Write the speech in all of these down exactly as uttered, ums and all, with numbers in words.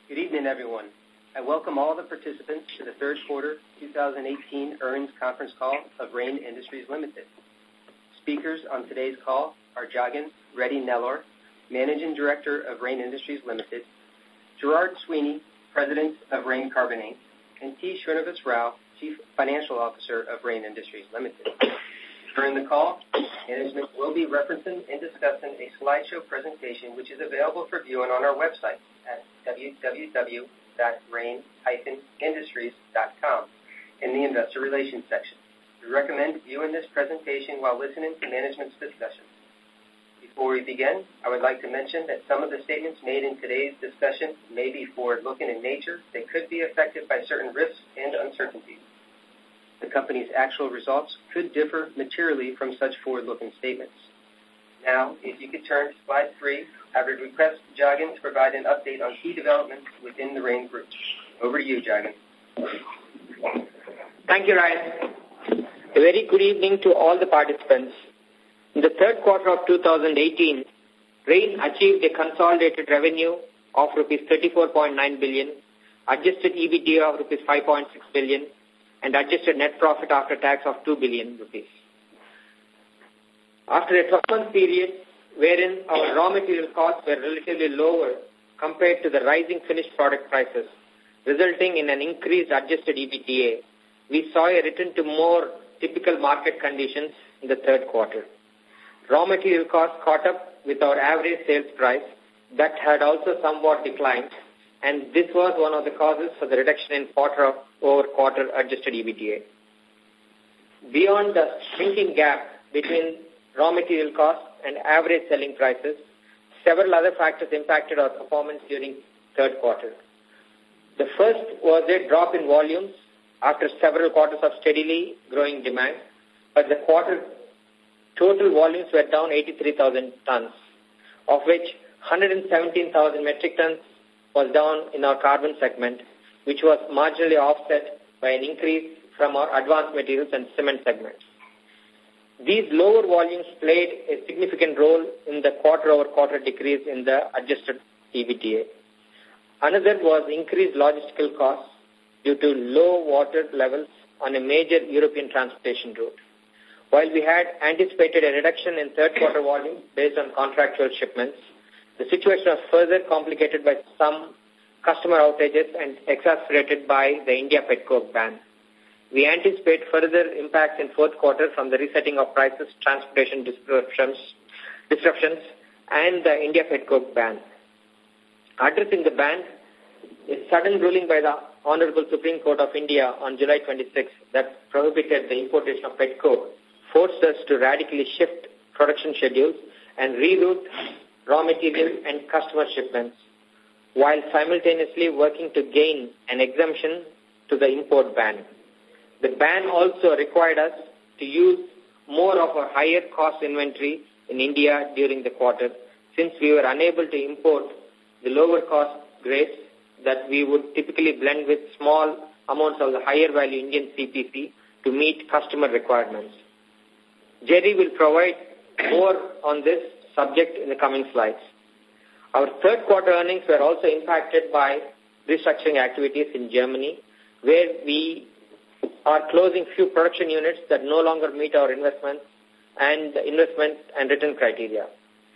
Good evening, everyone. I welcome all the participants to the third quarter twenty eighteen earnings conference call of Rain Industries Limited. Speakers on today's call are Jagan Reddy Nellore, Managing Director of Rain Industries Limited, Gerard Sweeney, President of Rain Carbonate, and T. Srinivas Rao, Chief Financial Officer of Rain Industries Limited. During the call, management will be referencing and discussing a slideshow presentation which is available for viewing on our website at w w w dot rain dash industries dot com in the Investor Relations section. We recommend viewing this presentation while listening to management's discussion. Before we begin, I would like to mention that some of the statements made in today's discussion may be forward-looking in nature. They could be affected by certain risks and uncertainties. The company's actual results could differ materially from such forward-looking statements. Now, if you could turn to slide three, I would request Jagan to provide an update on key developments within the Rain Group. Over to you, Jagan. Thank you, Ryan. A very good evening to all the participants. In the third quarter of two thousand eighteen, Rain achieved a consolidated revenue of rupees thirty-four point nine billion, adjusted EBITDA of rupees five point six billion, and adjusted net profit after tax of two billion rupees. After a twelve-month period wherein our raw material costs were relatively lower compared to the rising finished product prices, resulting in an increased adjusted EBITDA, we saw a return to more typical market conditions in the third quarter. Raw material costs caught up with our average sales price that had also somewhat declined, and this was one of the causes for the reduction in quarter-over-quarter adjusted EBITDA. Beyond the shrinking gap between raw material costs and average selling prices, several other factors impacted our performance during third quarter. The first was a drop in volumes after several quarters of steadily growing demand, but the quarter total volumes were down eighty-three thousand tons, of which one hundred seventeen thousand metric tons was down in our carbon segment, which was marginally offset by an increase from our advanced materials and cement segments. These lower volumes played a significant role in the quarter-over-quarter decrease in the adjusted EBITDA. Another was increased logistical costs due to low water levels on a major European transportation route. While we had anticipated a reduction in third quarter volume based on contractual shipments, the situation was further complicated by some customer outages and exacerbated by the India pet coke ban. We anticipate further impacts in fourth quarter from the resetting of prices, transportation disruptions, disruptions and the India pet coke ban. Addressing the ban, a sudden ruling by the Honorable Supreme Court of India on July twenty-sixth that prohibited the importation of pet coke forced us to radically shift production schedules and reroute raw material and customer shipments, while simultaneously working to gain an exemption to the import ban. The ban also required us to use more of our higher cost inventory in India during the quarter, since we were unable to import the lower cost grades that we would typically blend with small amounts of the higher value Indian C P C to meet customer requirements. Jerry will provide more on this subject in the coming slides. Our third quarter earnings were also impacted by restructuring activities in Germany, where we are closing few production units that no longer meet our investment and investment and return criteria.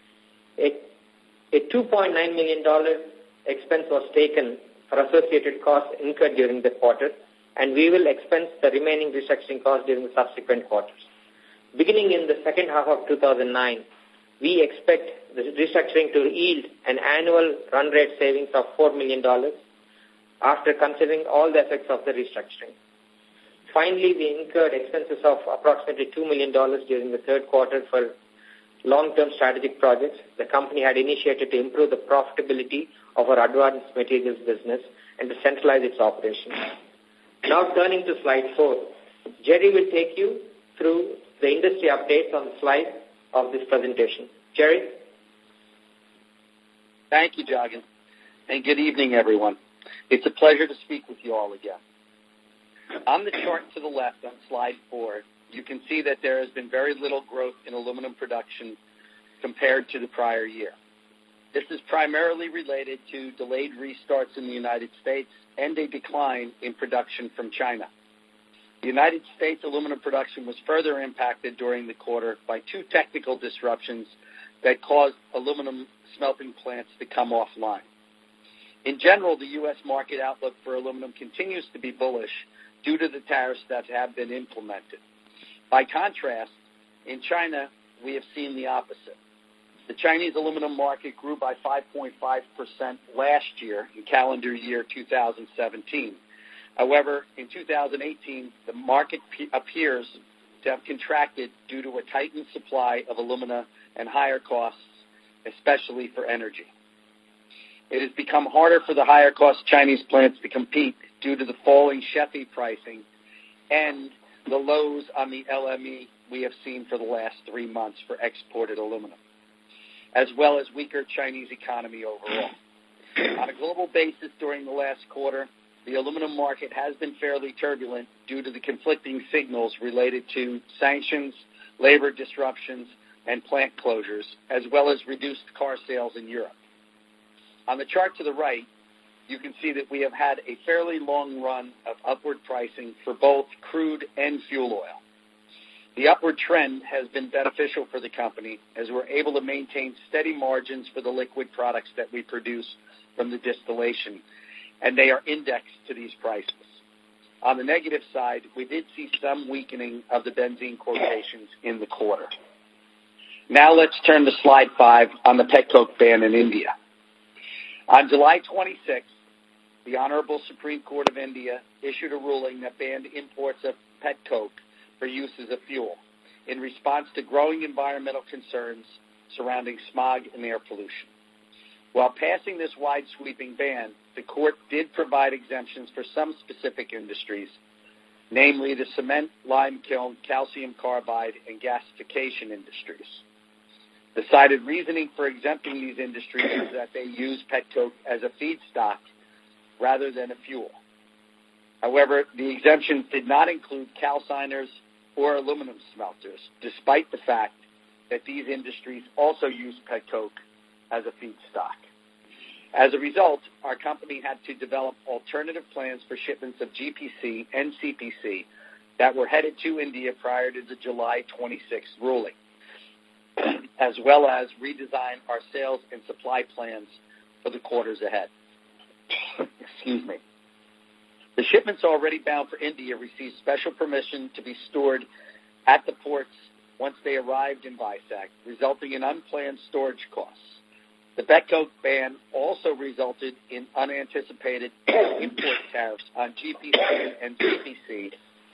A, a two point nine million dollars expense was taken for associated costs incurred during the quarter, and we will expense the remaining restructuring costs during the subsequent quarters. Beginning in the second half of two thousand nine, we expect the restructuring to yield an annual run rate savings of four million dollars after considering all the effects of the restructuring. Finally, we incurred expenses of approximately two million dollars during the third quarter for long-term strategic projects the company had initiated to improve the profitability of our advanced materials business and to centralize its operations. Now turning to slide four, Jerry will take you through the industry updates on the slide of this presentation. Jerry? Thank you, Jagan, and good evening, everyone. It's a pleasure to speak with you all again. On the chart to the left on slide four, you can see that there has been very little growth in aluminum production compared to the prior year. This is primarily related to delayed restarts in the United States and a decline in production from China. The United States aluminum production was further impacted during the quarter by two technical disruptions that caused aluminum smelting plants to come offline. In general, the U S market outlook for aluminum continues to be bullish due to the tariffs that have been implemented. By contrast, in China, we have seen the opposite. The Chinese aluminum market grew by five point five percent last year in calendar year two thousand seventeen. However, in two thousand eighteen, the market p- appears to have contracted due to a tightened supply of alumina and higher costs, especially for energy. It has become harder for the higher-cost Chinese plants to compete due to the falling SHFE pricing and the lows on the L M E we have seen for the last three months for exported aluminum, as well as weaker Chinese economy overall. On a global basis during the last quarter, the aluminum market has been fairly turbulent due to the conflicting signals related to sanctions, labor disruptions, and plant closures, as well as reduced car sales in Europe. On the chart to the right, you can see that we have had a fairly long run of upward pricing for both crude and fuel oil. The upward trend has been beneficial for the company as we're able to maintain steady margins for the liquid products that we produce from the distillation, and they are indexed to these prices. On the negative side, we did see some weakening of the benzene quotations in the quarter. Now let's turn to slide five on the petcoke ban in India. On July twenty-sixth, the Honorable Supreme Court of India issued a ruling that banned imports of petcoke for use as a fuel in response to growing environmental concerns surrounding smog and air pollution. While passing this wide-sweeping ban, the court did provide exemptions for some specific industries, namely the cement, lime kiln, calcium carbide, and gasification industries. The cited reasoning for exempting these industries is that they use petcoke as a feedstock rather than a fuel. However, the exemptions did not include calciners or aluminum smelters, despite the fact that these industries also use petcoke as a feedstock. As a result, our company had to develop alternative plans for shipments of G P C and C P C that were headed to India prior to the July twenty-sixth ruling, as well as redesign our sales and supply plans for the quarters ahead. Excuse me. The shipments already bound for India received special permission to be stored at the ports once they arrived in Vizag, resulting in unplanned storage costs. The petcoke ban also resulted in unanticipated import tariffs on G P C and C P C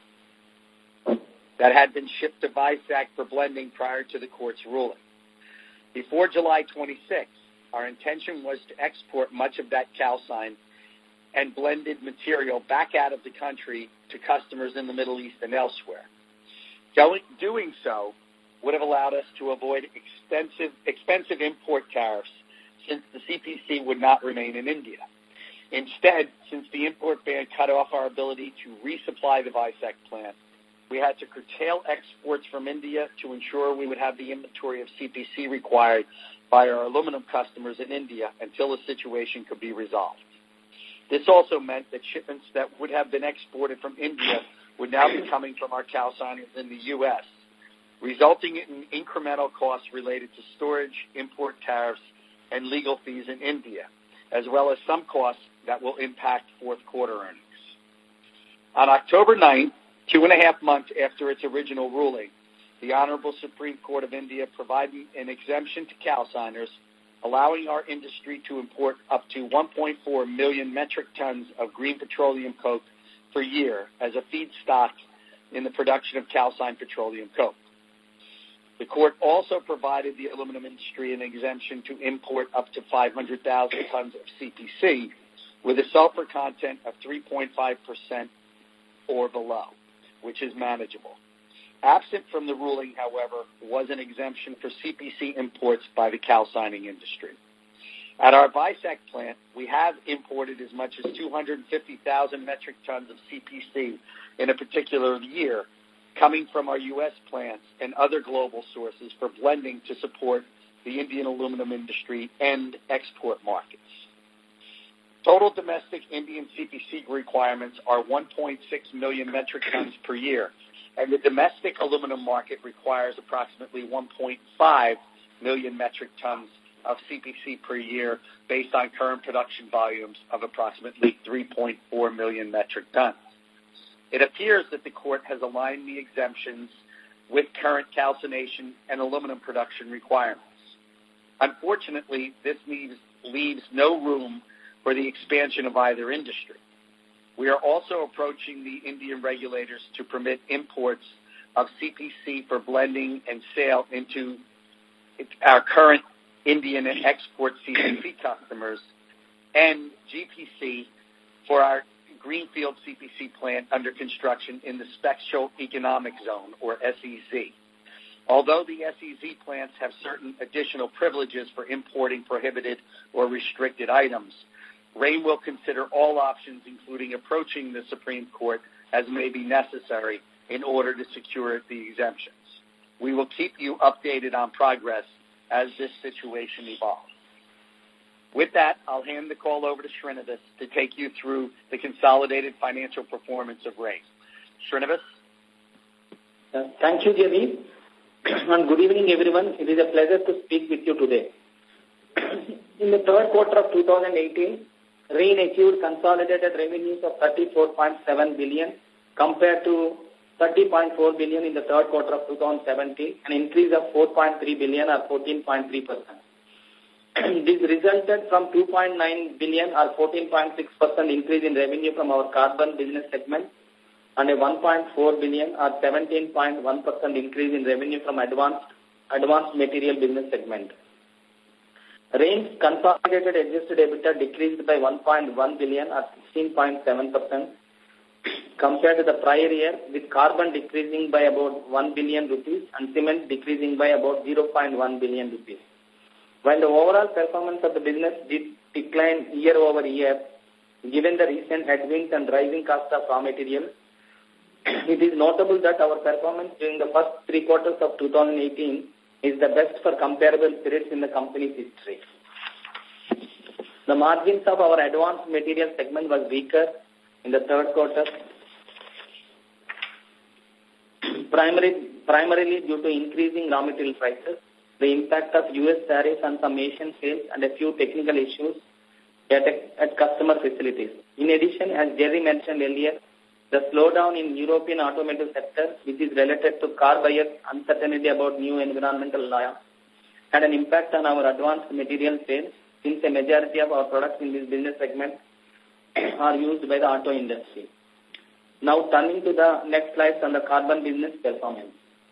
that had been shipped to Vizag for blending prior to the court's ruling. Before July twenty-sixth, our intention was to export much of that calcine and blended material back out of the country to customers in the Middle East and elsewhere. Going, doing so would have allowed us to avoid extensive, expensive import tariffs since the C P C would not remain in India. Instead, since the import ban cut off our ability to resupply the Vizag plant, we had to curtail exports from India to ensure we would have the inventory of C P C required by our aluminum customers in India until the situation could be resolved. This also meant that shipments that would have been exported from India would now be coming from our calciners in the U S, resulting in incremental costs related to storage, import tariffs, and legal fees in India, as well as some costs that will impact fourth quarter earnings. On October ninth, two and a half months after its original ruling, the Honorable Supreme Court of India provided an exemption to calciners, allowing our industry to import up to one point four million metric tons of green petroleum coke per year as a feedstock in the production of calcined petroleum coke. The court also provided the aluminum industry an exemption to import up to five hundred thousand tons of C P C with a sulfur content of three point five percent or below, which is manageable. Absent from the ruling, however, was an exemption for C P C imports by the calcining industry. At our Vizag plant, we have imported as much as two hundred fifty thousand metric tons of C P C in a particular year, coming from our U S plants and other global sources for blending to support the Indian aluminum industry and export markets. Total domestic Indian C P C requirements are one point six million metric tons per year, and the domestic aluminum market requires approximately one point five million metric tons of C P C per year based on current production volumes of approximately three point four million metric tons. It appears that the court has aligned the exemptions with current calcination and aluminum production requirements. Unfortunately, this leaves, leaves no room for the expansion of either industry. We are also approaching the Indian regulators to permit imports of C P C for blending and sale into our current Indian and export C P C customers, and G P C for our Greenfield C P C plant under construction in the Special Economic Zone, or S E Z. Although the S E Z plants have certain additional privileges for importing prohibited or restricted items, Rain will consider all options, including approaching the Supreme Court as may be necessary in order to secure the exemptions. We will keep you updated on progress as this situation evolves. With that, I'll hand the call over to Srinivas to take you through the consolidated financial performance of Rain. Srinivas? Uh, thank you, Jerry. And good evening, everyone. It is a pleasure to speak with you today. In the third quarter of two thousand eighteen, Rain achieved consolidated revenues of thirty-four point seven billion dollars compared to thirty point four billion dollars in the third quarter of two thousand seventeen, an increase of four point three billion dollars or fourteen point three percent. This resulted from two point nine billion dollars or fourteen point six percent increase in revenue from our carbon business segment and a one point four billion dollars or seventeen point one percent increase in revenue from advanced, advanced material business segment. Rain's consolidated adjusted EBITDA decreased by one point one billion dollars or sixteen point seven percent compared to the prior year, with carbon decreasing by about one billion rupees and cement decreasing by about zero point one billion rupees. While the overall performance of the business did decline year over year, given the recent headwinds and rising cost of raw materials, it is notable that our performance during the first three quarters of two thousand eighteen is the best for comparable periods in the company's history. The margins of our advanced material segment was weaker in the third quarter, primarily, primarily due to increasing raw material prices, the impact of U S tariffs on some Asian sales, and a few technical issues at, at customer facilities. In addition, as Jerry mentioned earlier, the slowdown in European automotive sector, which is related to car buyers' uncertainty about new environmental law, had an impact on our advanced material sales, since a majority of our products in this business segment are used by the auto industry. Now turning to the next slides on the carbon business performance.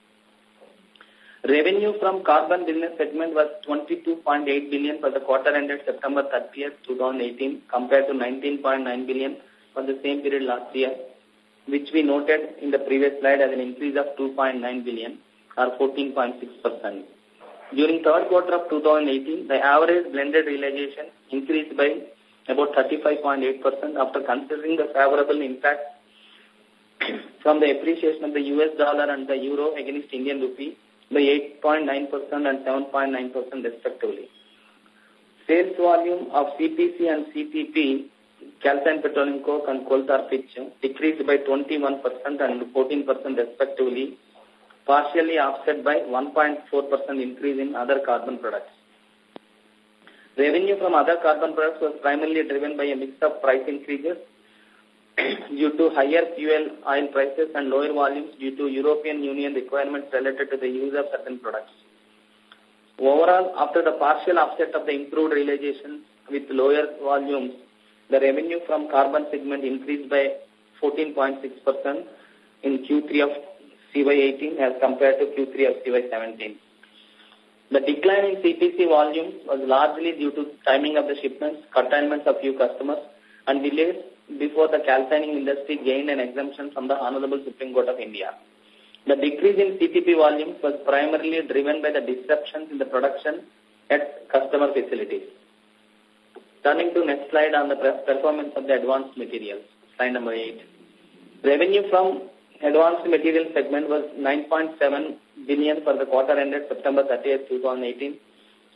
Revenue from carbon business segment was twenty-two point eight billion dollars for the quarter ended September thirtieth, two thousand eighteen, compared to nineteen point nine billion dollars for the same period last year, which we noted in the previous slide as an increase of two point nine billion dollars or fourteen point six percent. During third quarter of two thousand eighteen, the average blended realization increased by about thirty-five point eight percent after considering the favorable impact from the appreciation of the U S dollar and the euro against Indian rupee by eight point nine percent and seven point nine percent respectively. Sales volume of C P C and C P P, calcined petroleum coke and coal tar pitch, decreased by twenty-one percent and fourteen percent respectively, partially offset by one point four percent increase in other carbon products. Revenue from other carbon products was primarily driven by a mix of price increases due to higher fuel oil prices and lower volumes due to European Union requirements related to the use of certain products. Overall, after the partial offset of the improved realization with lower volumes, the revenue from carbon segment increased by fourteen point six percent in Q three of C Y eighteen as compared to Q three of C Y seventeen. The decline in C P C volumes was largely due to timing of the shipments, curtailments of few customers, and delays before the calcining industry gained an exemption from the Honorable Supreme Court of India. The decrease in C P P volumes was primarily driven by the disruptions in the production at customer facilities. Turning to next slide on the performance of the advanced materials, slide number eight. Revenue from advanced material segment was nine point seven billion dollars for the quarter ended September thirtieth, two thousand eighteen,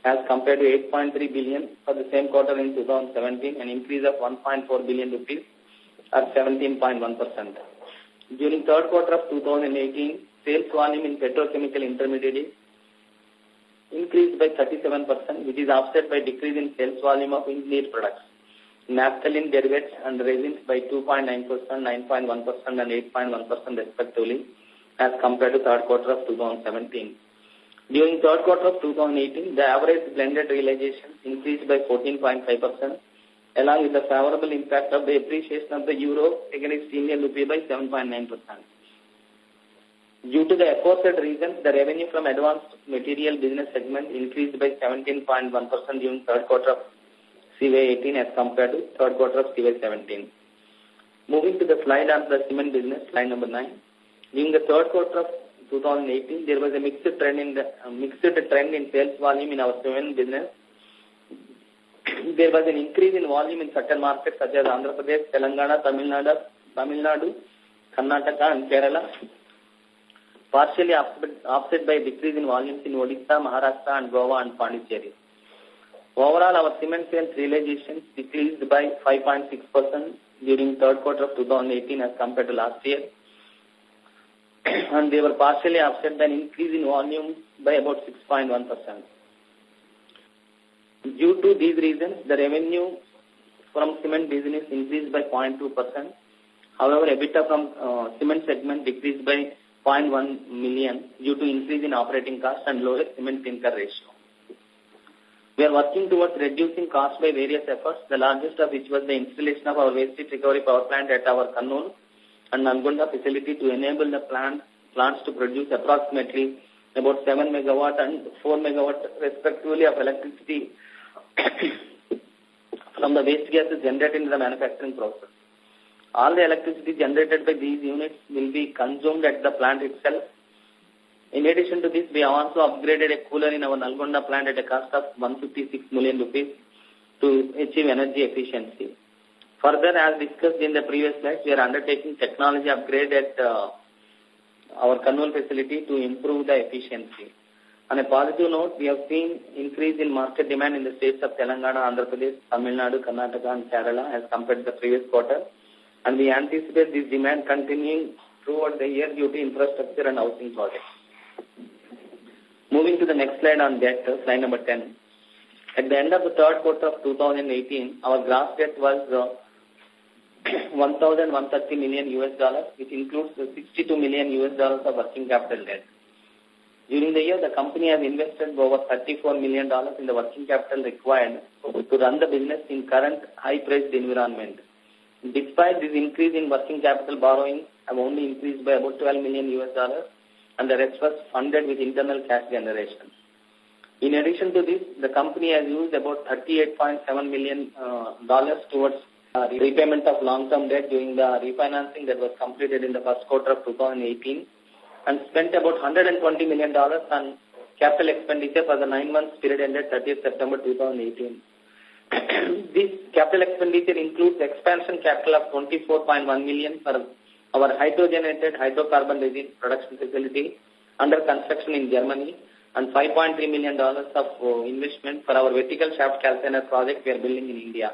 as compared to eight point three billion for the same quarter in two thousand seventeen, an increase of one point four billion rupees at seventeen point one percent. During third quarter of two thousand eighteen, sales volume in petrochemical intermediates increased by thirty-seven percent, which is offset by decrease in sales volume of engineered products, naphthalene derivatives and resins by two point nine percent, nine point one percent and eight point one percent respectively as compared to third quarter of two thousand seventeen. During third quarter of two thousand eighteen, the average blended realization increased by fourteen point five percent, along with the favorable impact of the appreciation of the euro against Indian rupee by seven point nine percent. Due to the aforesaid reasons, the revenue from advanced material business segment increased by seventeen point one percent during third quarter of C Y eighteen as compared to third quarter of C Y seventeen. Moving to the slide on the cement business, slide number nine. During the third quarter of two thousand eighteen, there was a mixed trend in the uh, mixed trend in sales volume in our cement business. There was an increase in volume in certain markets such as Andhra Pradesh, Telangana, Tamil Nadu, Tamil Nadu, Karnataka and Kerala, partially offset by a decrease in volumes in Odisha, Maharashtra and Goa and Pondicherry. Overall, our cement sales realizations decreased by five point six percent during third quarter of two thousand eighteen as compared to last year, and they were partially offset by an increase in volume by about six point one percent. Due to these reasons, the revenue from cement business increased by zero point two percent. However, EBITDA from uh, cement segment decreased by zero point one million due to increase in operating costs and lower cement clinker ratio. We are working towards reducing costs by various efforts, the largest of which was the installation of our waste heat recovery power plant at our Kannur and Nalgonda facility to enable the plant, plants to produce approximately about seven megawatt and four megawatt respectively of electricity from the waste gases generated in the manufacturing process. All the electricity generated by these units will be consumed at the plant itself. In addition to this, we have also upgraded a cooler in our Nalgonda plant at a cost of one hundred fifty-six million rupees to achieve energy efficiency. Further, as discussed in the previous slide, we are undertaking technology upgrade at uh, our Kannur facility to improve the efficiency. On a positive note, we have seen increase in market demand in the states of Telangana, Andhra Pradesh, Tamil Nadu, Karnataka and Kerala as compared to the previous quarter, and we anticipate this demand continuing throughout the year due to infrastructure and housing projects. Moving to the next slide on debt, slide number ten. At the end of the third quarter of two thousand eighteen, our gross debt was uh, one thousand one hundred thirty million U S dollars, which includes the sixty-two million U S dollars of working capital debt. During the year, the company has invested over thirty-four million dollars in the working capital required to run the business in current high-priced environment. Despite this increase in working capital borrowing, have only increased by about twelve million U S dollars, and the rest was funded with internal cash generation. In addition to this, the company has used about thirty-eight point seven million dollars uh, towards uh, repayment of long-term debt during the refinancing that was completed in the first quarter of two thousand eighteen, and spent about one hundred twenty million dollars on capital expenditure for the nine months period ended thirtieth September two thousand eighteen. This capital expenditure includes expansion capital of twenty-four point one million dollars for our hydrogenated hydrocarbon resin production facility under construction in Germany, and five point three million dollars of uh, investment for our vertical shaft calciner project we are building in India.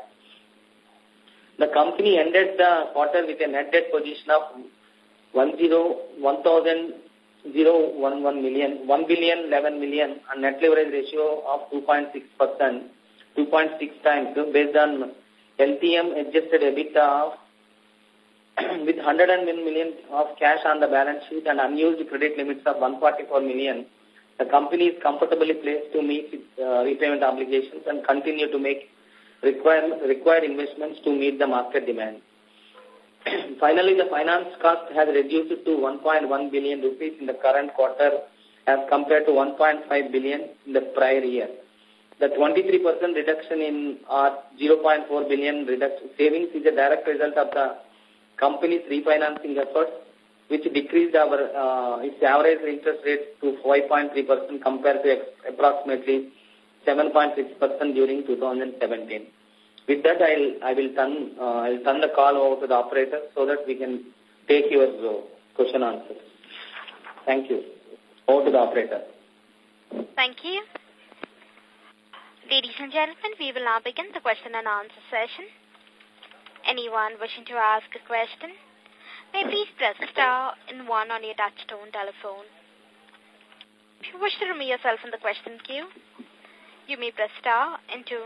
The company ended the quarter with a net debt position of one thousand eleven million, one billion eleven million, and net leverage ratio of two point six percent, two point six times based on L T M adjusted EBITDA of with one hundred one million of cash on the balance sheet and unused credit limits of one hundred forty-four million. The company is comfortably placed to meet its uh, repayment obligations and continue to make required, required investments to meet the market demand. Finally, the finance cost has reduced to one point one billion rupees in the current quarter as compared to one point five billion in the prior year. The twenty-three percent reduction in our zero point four billion reduction savings is a direct result of the company's refinancing efforts, which decreased our uh, its average interest rate to five point three percent compared to approximately seven point six percent during two thousand seventeen. With that, I'll, I will turn, uh, I'll turn the call over to the operator so that we can take your uh, question answers. Thank you. Over to the operator. Thank you. Ladies and gentlemen, we will now begin the question and answer session. Anyone wishing to ask a question may please press star and one on your touchtone telephone. If you wish to remove yourself from the question queue, you may press star and two.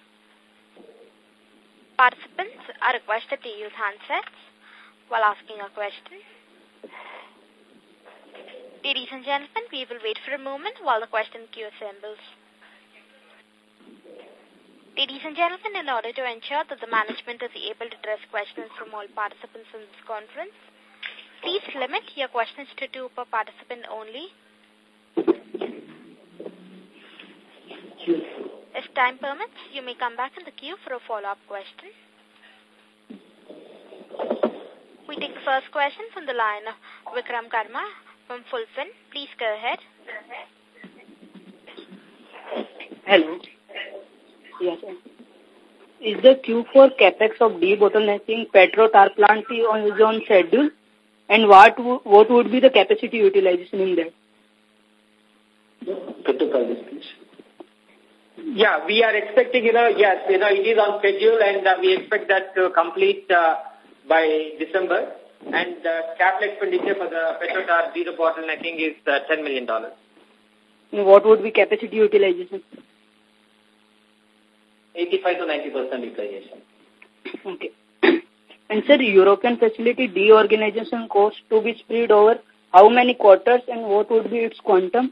Participants are requested to use handsets while asking a question. Ladies and gentlemen, we will wait for a moment while the question queue assembles. Ladies and gentlemen, in order to ensure that the management is able to address questions from all participants in this conference, please limit your questions to two per participant only. If time permits, you may come back in the queue for a follow-up question. We take the first question from the line of Vikram Karma from Fulfin. Please go ahead. Hello. Yes, sir. Is the Q four capex of debottlenecking Petro tar plant is on schedule? And what what would be the capacity utilization in that? Petro tar, please. Yeah, we are expecting, you know, yes, you know, it is on schedule, and uh, we expect that to complete uh, by December. And the uh, capital expenditure for the Petro tar debottlenecking is uh, ten million dollars. What would be capacity utilization? eighty-five to ninety percent utilization. Okay. And sir, European facility deorganization cost to be spread over how many quarters and what would be its quantum?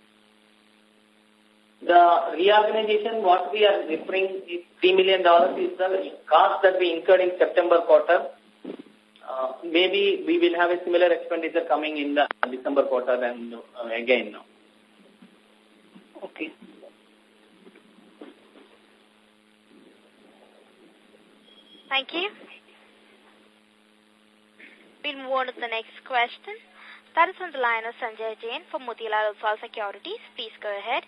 The reorganization, what we are referring is three million dollars is the cost that we incurred in September quarter. Uh, maybe we will have a similar expenditure coming in the December quarter and uh, again. Okay. Thank you. We'll move on to the next question. That is on the line of Sanjay Jain from Motilal Oswal Securities. Please go ahead.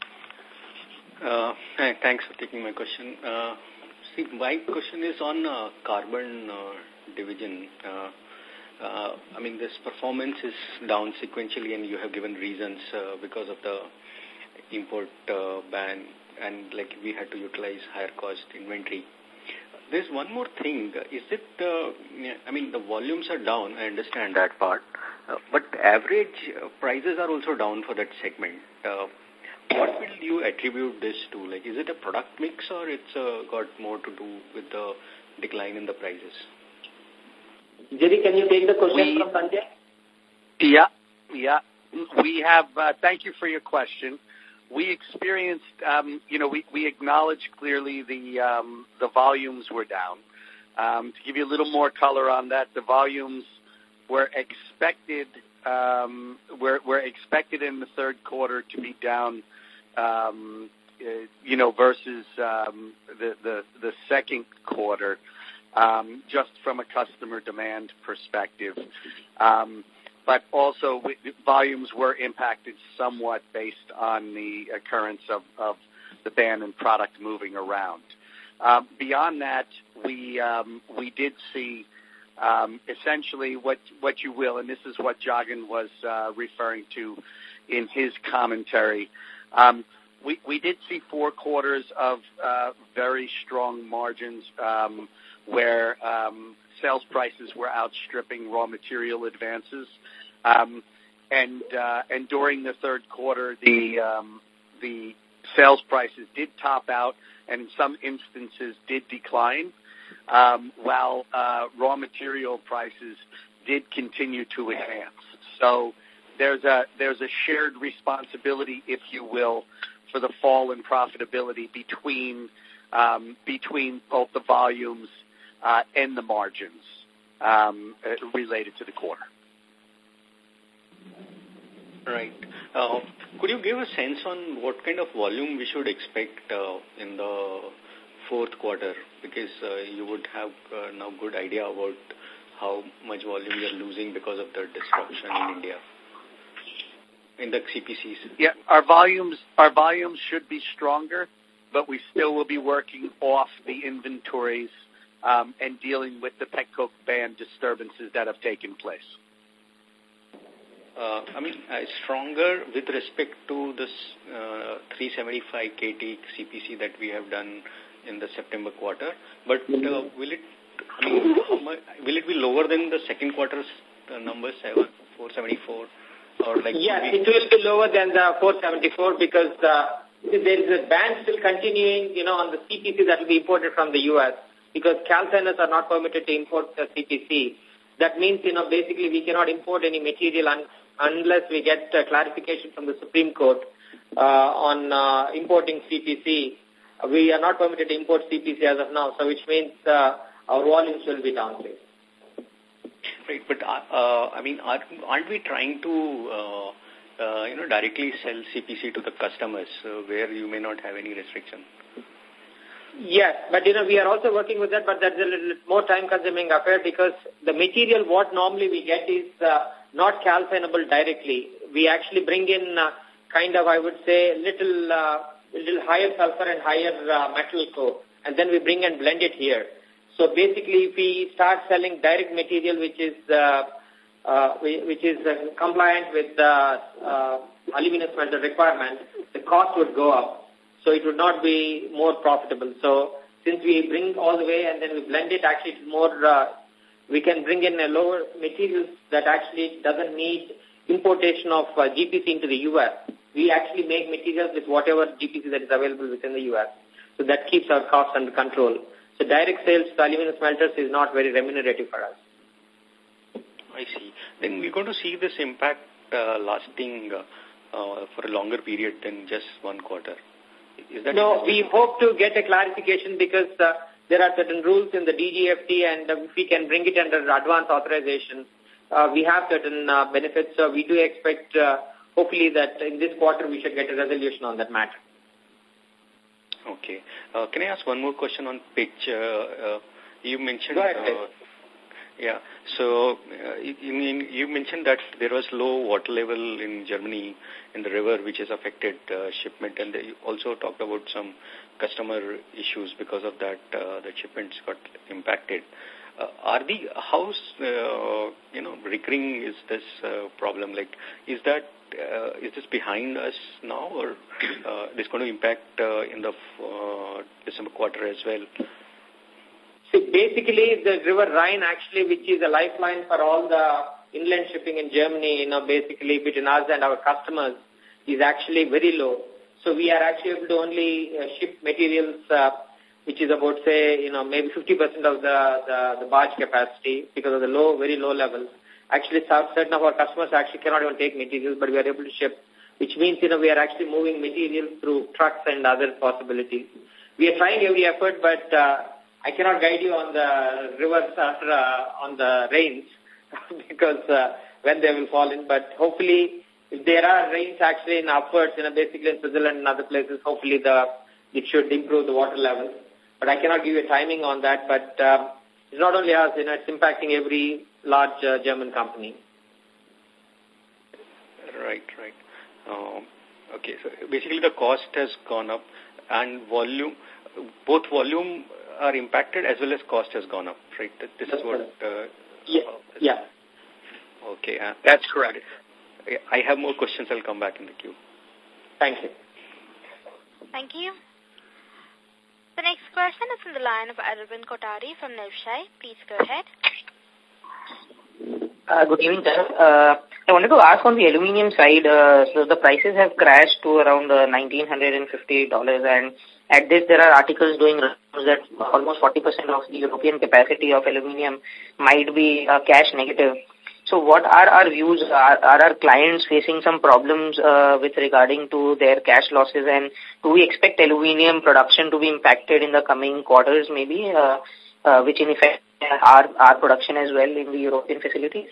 Uh, thanks for taking my question. Uh, see, my question is on uh, carbon uh, division. Uh, uh, I mean, this performance is down sequentially, and you have given reasons uh, because of the import uh, ban, and like we had to utilize higher cost inventory. There's one more thing. Is it, uh, I mean, the volumes are down, I understand that part, uh, but average uh, prices are also down for that segment. Uh, what will you attribute this to? Like, is it a product mix or it's uh, got more to do with the decline in the prices? Jerry, can you take the question we, from Sanjay? Yeah, yeah. We have, uh, thank you for your question. We experienced, um, you know, we, we acknowledge clearly the um, the volumes were down. Um, to give you a little more color on that, the volumes were expected um, were, were expected in the third quarter to be down, um, uh, you know, versus um, the, the the second quarter, um, just from a customer demand perspective. Um, But also, we, volumes were impacted somewhat based on the occurrence of, of the ban and product moving around. Uh, beyond that, we um, we did see um, essentially what what you will, and this is what Jagan was uh, referring to in his commentary. Um, we we did see four quarters of uh, very strong margins um, where um, sales prices were outstripping raw material advances. Um, and uh, and during the third quarter, the um, the sales prices did top out, and in some instances did decline, um, while uh, raw material prices did continue to advance. So there's a there's a shared responsibility, if you will, for the fall in profitability between um, between both the volumes uh, and the margins um, related to the quarter. Right. Uh, could you give a sense on what kind of volume we should expect uh, in the fourth quarter? Because uh, you would have uh, now good idea about how much volume you are losing because of the disruption in India, in the C P Cs. Yeah, our volumes, our volumes should be stronger, but we still will be working off the inventories um, and dealing with the petcoke ban disturbances that have taken place. uh, I mean, uh, stronger with respect to this uh, three seventy-five K T C P C that we have done in the September quarter. But uh, will it, I mean, how much, will it be lower than the second quarter's uh, numbers, four seventy-four? Or like yes, it will be lower than the four seventy-four because uh, there is a ban still continuing, you know, on the C P C that will be imported from the U S because calciners are not permitted to import the C P C. That means, you know, basically we cannot import any material un unless we get uh, clarification from the Supreme Court uh, on uh, importing C P C. We are not permitted to import C P C as of now, so which means uh, our volumes will be down, please. Right, but uh, I mean, are, aren't we trying to, uh, uh, you know, directly sell C P C to the customers uh, where you may not have any restriction? Yes, but you know, we are also working with that, but that's a little more time-consuming affair because the material what normally we get is uh, not calcinable directly. We actually bring in uh, kind of, I would say, little, uh, little higher sulfur and higher uh, metal core, and then we bring and blend it here. So basically, if we start selling direct material which is uh, uh, which is uh, compliant with the uh, aluminum smelter requirement, the cost would go up. So it would not be more profitable. So since we bring all the way and then we blend it, actually it's more, uh, we can bring in a lower materials that actually doesn't need importation of uh, G P C into the U S. We actually make materials with whatever G P C that is available within the U S. So that keeps our costs under control. So direct sales to aluminum smelters is not very remunerative for us. I see. Then we're going to see this impact uh, lasting uh, uh, for a longer period than just one quarter. Is that no, we hope to get a clarification because uh, there are certain rules in the D G F T and uh, if we can bring it under advance authorization, uh, we have certain uh, benefits. So we do expect, uh, hopefully, that in this quarter we should get a resolution on that matter. Okay. Uh, can I ask one more question on pitch? Uh, uh, you mentioned... Go ahead, uh, yeah. So, uh, you, you mentioned that there was low water level in Germany in the river, which has affected uh, shipment, and you also talked about some customer issues because of that. Uh, the shipments got impacted. Uh, are the how uh, you know recurring is this uh, problem? Like, is that uh, is this behind us now, or uh, is going to impact uh, in the uh, December quarter as well? So basically, the River Rhine, actually, which is a lifeline for all the inland shipping in Germany, you know, basically between us and our customers, is actually very low. So we are actually able to only uh, ship materials, uh, which is about, say, you know, maybe fifty percent of the, the, the barge capacity because of the low, very low levels. Actually, certain of our customers actually cannot even take materials, but we are able to ship, which means, you know, we are actually moving materials through trucks and other possibilities. We are trying every effort, but uh, I cannot guide you on the rivers after, uh, on the rains because uh, when they will fall in. But hopefully, if there are rains actually in upwards, you know, basically in Switzerland and other places, hopefully the it should improve the water level. But I cannot give you a timing on that. But uh, it's not only us, you know, it's impacting every large uh, German company. Right, right. Um, okay, so basically the cost has gone up and volume, both volume are impacted as well as cost has gone up, right? This is what... Uh, yeah. yeah. Okay. Uh, That's correct. I have more questions. I'll come back in the queue. Thank you. Thank you. The next question is from the line of Arvind Kothari from Niveshaay. Please go ahead. Uh, good evening, sir. Uh, I wanted to ask on the aluminium side, uh, so the prices have crashed to around uh, one thousand nine hundred fifty dollars, and at this there are articles doing that almost forty percent of the European capacity of aluminium might be uh, cash negative. So what are our views? Are, are our clients facing some problems uh, with regarding to their cash losses, and do we expect aluminium production to be impacted in the coming quarters maybe, uh, uh, which in effect our, our production as well in the European facilities?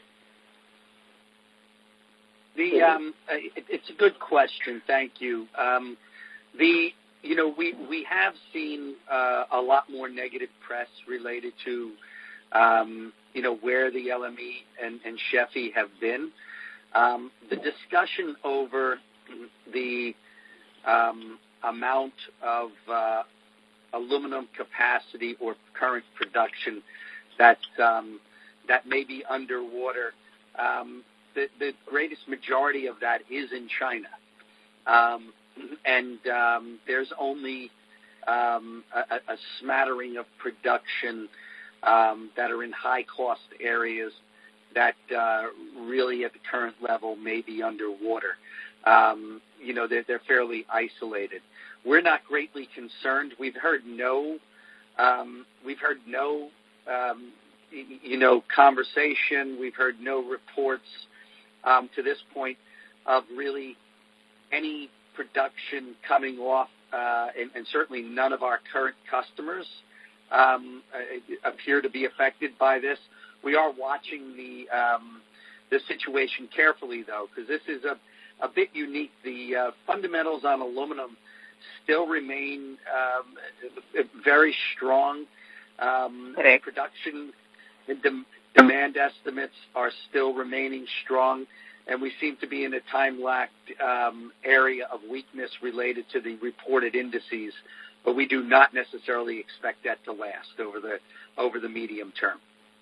The um, it, it's a good question. Thank you. Um, the you know we we have seen uh, a lot more negative press related to um, you know where the L M E and, and Shefi have been. Um, the discussion over the um, amount of uh, aluminum capacity or current production that um, that may be underwater. Um, the, the greatest majority of that is in China. Um, and um, there's only um, a, a smattering of production um, that are in high-cost areas that uh, really at the current level may be underwater. Um, you know, they're, they're fairly isolated. We're not greatly concerned. We've heard no, um, we've heard no, um, you know, conversation. We've heard no reports um, to this point of really any production coming off, uh, and, and certainly none of our current customers um, appear to be affected by this. We are watching the um, the situation carefully, though, because this is a, a bit unique. The uh, fundamentals on aluminum still remain um, very strong. Um, Correct. Production and de- demand estimates are still remaining strong, and we seem to be in a time-lagged um, area of weakness related to the reported indices, but we do not necessarily expect that to last over the over the medium term.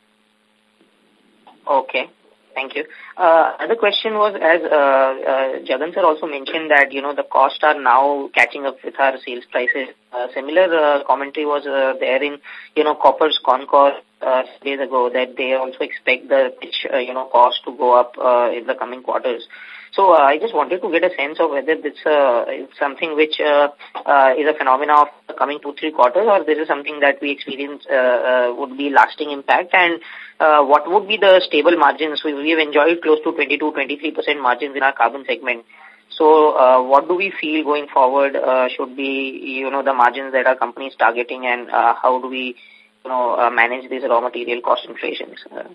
Okay. Thank you. Uh, other question was, as uh, uh, Jagan sir also mentioned that, you know, the costs are now catching up with our sales prices. Uh, similar uh, commentary was uh, there in, you know, Copper's con call uh, days ago that they also expect the pitch, uh, you know, cost to go up uh, in the coming quarters. So uh, I just wanted to get a sense of whether this uh, is something which uh, uh, is a phenomenon of the coming two, three quarters, or this is something that we experience uh, uh, would be lasting impact, and uh, what would be the stable margins? We, we've enjoyed close to twenty-two, twenty-three percent margins in our carbon segment. So uh, what do we feel going forward uh, should be, you know, the margins that our company is targeting, and uh, how do we, you know, uh, manage these raw material cost inflations? Uh,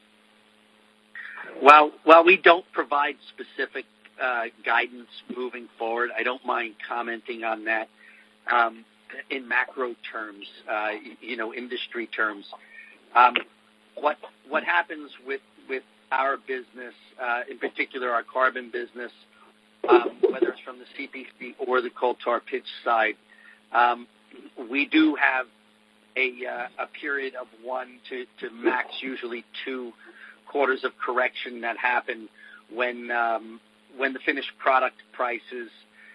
While, while we don't provide specific uh, guidance moving forward, I don't mind commenting on that um, in macro terms, uh, you know, industry terms. Um, what what happens with, with our business, uh, in particular our carbon business, um, whether it's from the C P C or the coal tar pitch side, um, we do have a, uh, a period of one to, to max usually two quarters of correction that happen when um, when the finished product prices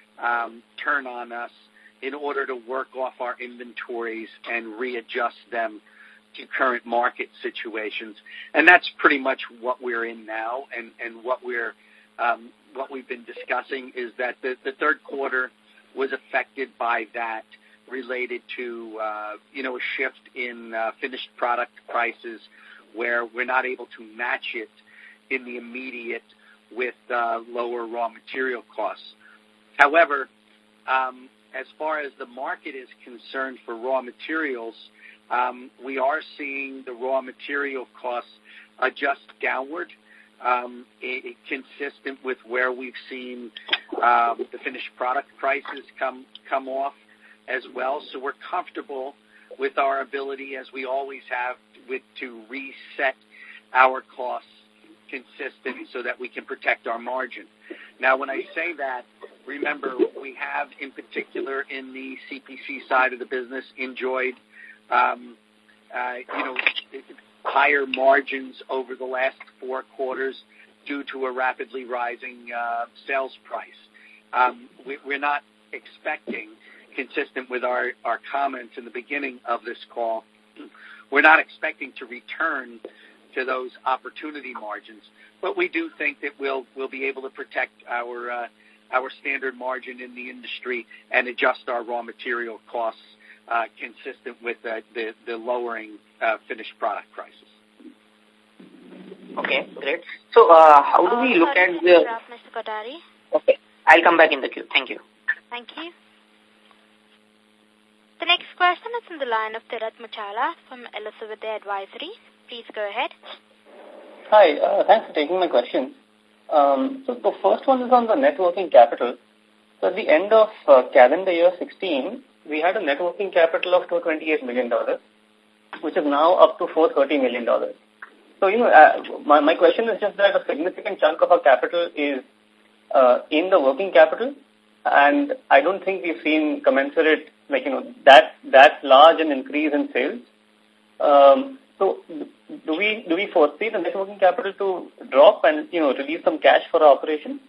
um, turn on us in order to work off our inventories and readjust them to current market situations. And that's pretty much what we're in now, and, and what we're um, what we've been discussing is that the, the third quarter was affected by that, related to uh, you know a shift in uh, finished product prices, where we're not able to match it in the immediate with uh, lower raw material costs. However, um, as far as the market is concerned for raw materials, um, we are seeing the raw material costs adjust downward, um, it, it consistent with where we've seen um, the finished product prices come come off as well. So we're comfortable with our ability, as we always have, with to reset our costs consistent so that we can protect our margin. Now, when I say that, remember, we have, in particular, in the C P C side of the business, enjoyed, um, uh, you know, higher margins over the last four quarters due to a rapidly rising uh, sales price. Um, we, we're not expecting, consistent with our, our comments in the beginning of this call, we're not expecting to return to those opportunity margins, but we do think that we'll we'll be able to protect our uh, our standard margin in the industry and adjust our raw material costs uh, consistent with uh, the the lowering uh, finished product prices. Okay, great. So, uh, how do we uh, look sorry at to the? interrupt, Mister Kothari. Okay, I'll come back in the queue. Thank you. Thank you. The next question is from the line of Tirat Muchala from Elizabeth Advisory. Please go ahead. Hi, uh, thanks for taking my question. Um, so the first one is on the net working capital. So at the end of uh, calendar year sixteen, we had a net working capital of two hundred twenty-eight million dollars, which is now up to four hundred thirty million dollars. So, you know, uh, my, my question is just that a significant chunk of our capital is uh, in the working capital, and I don't think we've seen commensurate, like, you know, that, that large an increase in sales. Um, so do we, do we foresee the net working capital to drop and, you know, release some cash for our operation?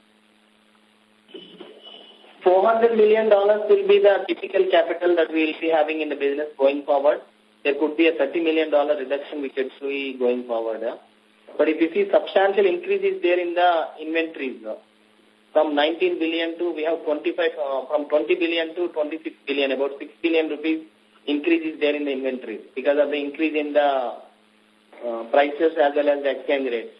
four hundred million dollars will be the typical capital that we will be having in the business going forward. There could be a thirty million dollars reduction we could see going forward. Yeah? But if you see substantial increases there in the inventories, uh, from nineteen billion to we have twenty-five, uh, from twenty billion to twenty-six billion, about six billion rupees increase is there in the inventories because of the increase in the uh, prices as well as the exchange rates.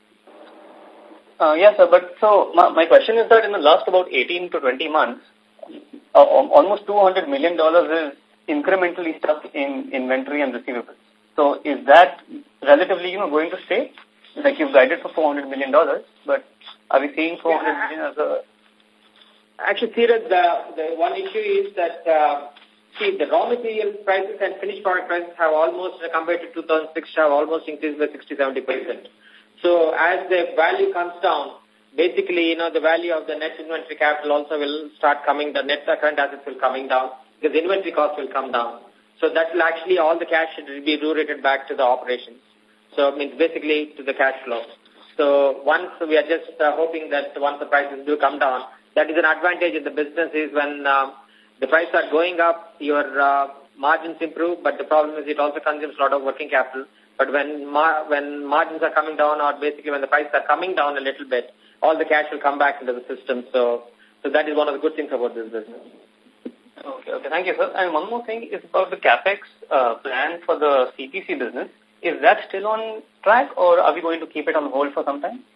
Uh, yes, sir, but so my, my question is that in the last about eighteen to twenty months, uh, almost two hundred million dollars is incrementally stuck in inventory and receivables. So is that relatively, you know, going to stay? Like you've guided for four hundred million dollars, but are we seeing four hundred yeah, million as a... Actually, Siraj, the, the one issue is that, uh, see, the raw material prices and finished product prices have almost, compared to two thousand six, have almost increased by sixty to seventy percent. So as the value comes down, basically, you know, the value of the net inventory capital also will start coming, the net current assets will coming down, because the inventory cost will come down. So that will actually, all the cash should be rerouted back to the operations. So it means basically to the cash flow. So once we are just uh, hoping that once the prices do come down, that is an advantage in the business is when um, the prices are going up, your uh, margins improve, but the problem is it also consumes a lot of working capital. But when mar when margins are coming down, or basically when the prices are coming down a little bit, all the cash will come back into the system. So, so that is one of the good things about this business. Okay, okay, thank you, sir. And one more thing is about the CapEx uh, plan for the C P C business. Is that still on track, or are we going to keep it on hold for some time?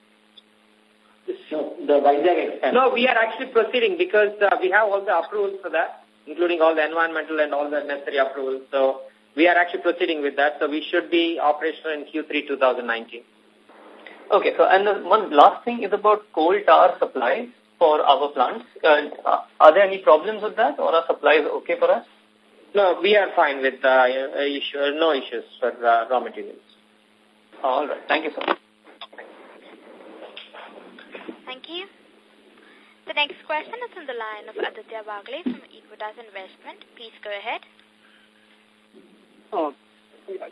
So the Vizag expansion. No, we are actually proceeding because uh, we have all the approvals for that, including all the environmental and all the necessary approvals. So we are actually proceeding with that. So we should be operational in Q three twenty nineteen. Okay, so and the one last thing is about coal tar supplies for our plants. Uh, are there any problems with that, or are supplies okay for us? No, we are fine with uh, issue, no issues for uh, raw materials. All right. Thank you, sir. Thank you. The next question is on the line of Aditya Bagle from Equitas Investment. Please go ahead. Oh, yes.